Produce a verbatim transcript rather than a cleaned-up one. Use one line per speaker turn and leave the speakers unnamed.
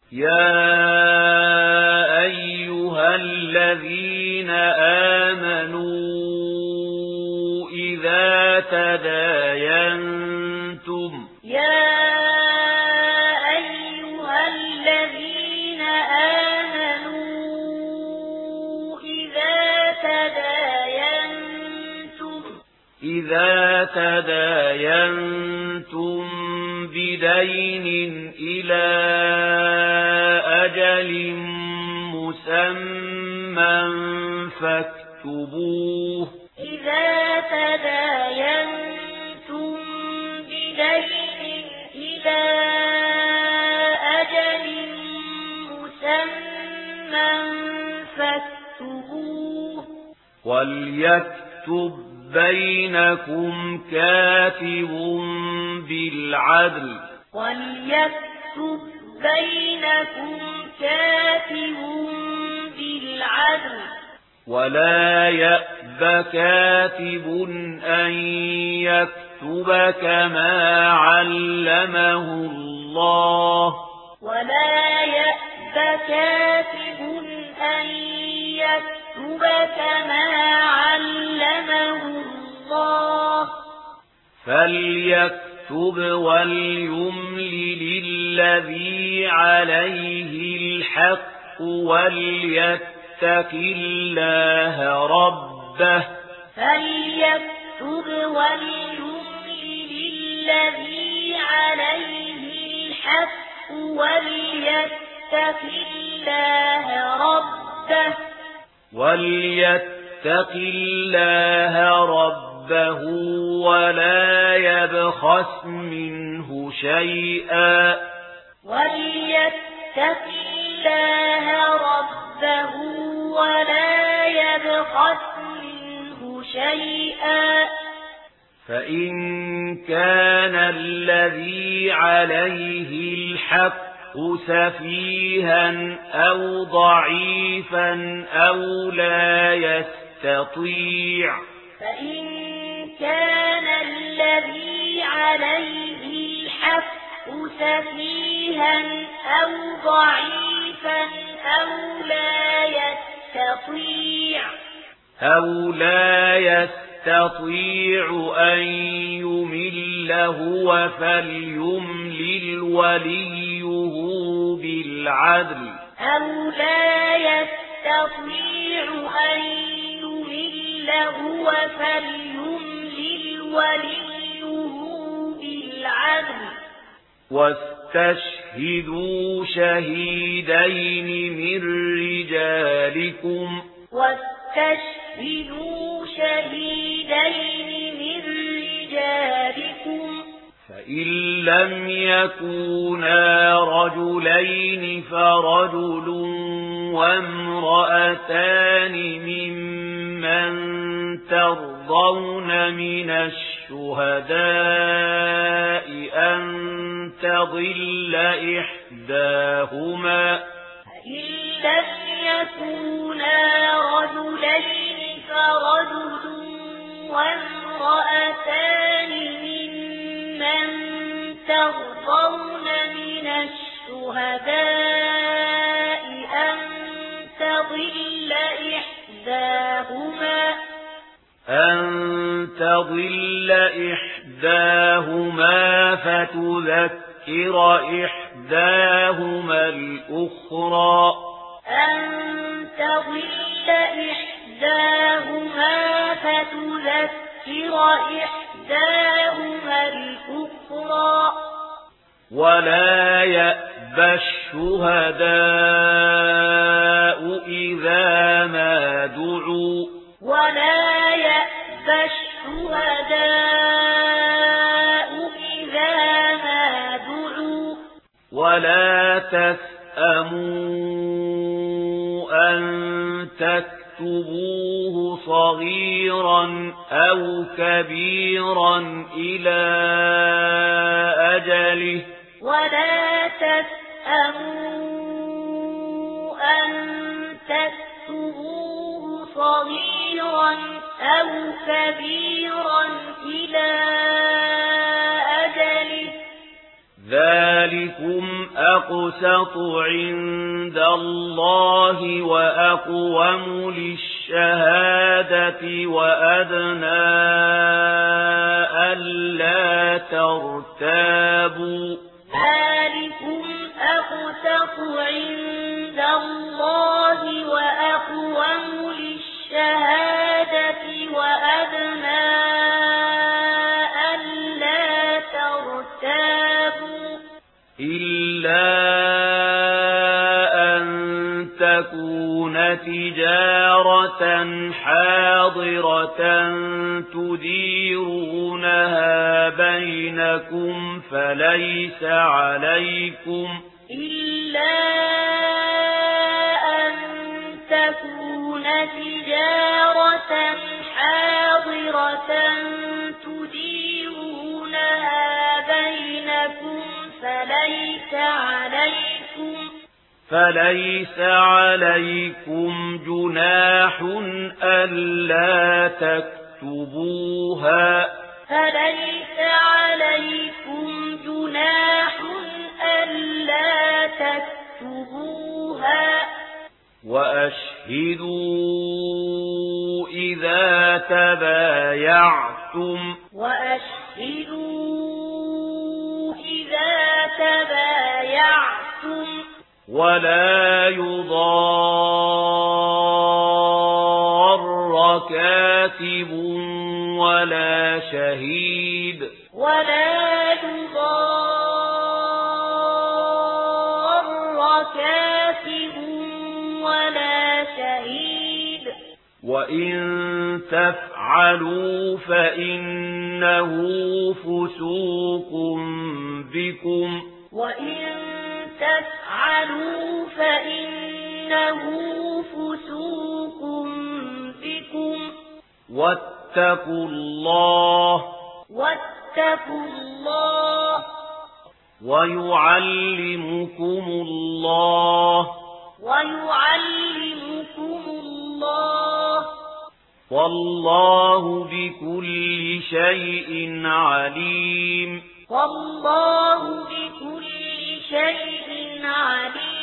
يا أيها الذين آمنوا إذا تداينتم
يا أيها الذين آمنوا إذا تداينتم
إذا تداينتم بدين إلى أجل مسمى فاكتبوه
إذا تداينتم بدين إلى أجل مسمى فاكتبوه
وليكتب بينكم كاتب بالعدل
وليكتب بينكم كاتب بالعدل
ولا يأب كاتب أن يكتب كما علمه الله
ولا يأب كاتب أن يكتب كما علمه الله
فليكتب وليملل الذي عليه الحق وليتق الله ربه
فليكتب وليملل الذي عليه الحق وليتق الله ربه
وليتق الله ربه ولا يبخس منه شيئا
وليتق الله ربه ولا يبخس منه شيئا
فإن كان الذي عليه الحق سفيها أو ضعيفا أو لا يستطيع
فإن كان الذي عليه الحق سفيها أو ضعيفا أو لا يستطيع
أو لا يستطيع أن يمل هو فليملل وليه بالعدل
أو لا يستطيع أن يمل هو فليملل وليه بالعدل
واستشهدوا شهيدين من رجالكم
واستشهدوا شهيدين من رجالكم
فإن لم يكونا رجلين فرجل وامرأتان ممن ترضون من الشهداء أن تضل إحداهما
فإن لم يكونا رجلين فرجل وامرأتان ممن ترضون من الشهداء أن تضل إحداهما
أن تضل إحداهما فتذكر إحداهما الأخرى
أن تضل إحداهما فتذكر إحداهما الأخرى
ولا يأبى الشهداء إذا ما دعوا
ولا يأبى الشهداء إذا ما دعوا
ولا تسأموا أن تكتبوه صغيرا أو كبيرا إلى أجله
ولا تسأموا أن تكتبوه صغيرا أو كبيرا إلى أجله
ذلكم أقسط عند الله وأقوم للشهادة وأدنى ألا ترتابوا
ذلكم أقسط عند الله وأقوم للشهادة وأدنى ألا ترتابوا
إلا أن تكون تجارة حاضرة تديرونها بينكم فليس عليكم
إلا أن تكون تجارة حاضرة تديرونها بينكم فليس عليكم
فليس عليكم جناح ألا تكتبوها
فليس عليكم جناح ألا تكتبوها
وأشهدوا إذا تبايعتم
وأشهدوا إذا تبايعتم
ولا يضار كاتب ولا شهيد
ولا يضار كاتب ولا شهيد
وإن تفعلوا فإنه فسوق بكم
وإن تفعلوا فإنه فسوق بكم
واتقوا الله
واتقوا الله
ويعلمكم الله
ويعلمكم الله
والله بكل شيء عليم
والله بكل شيء عليم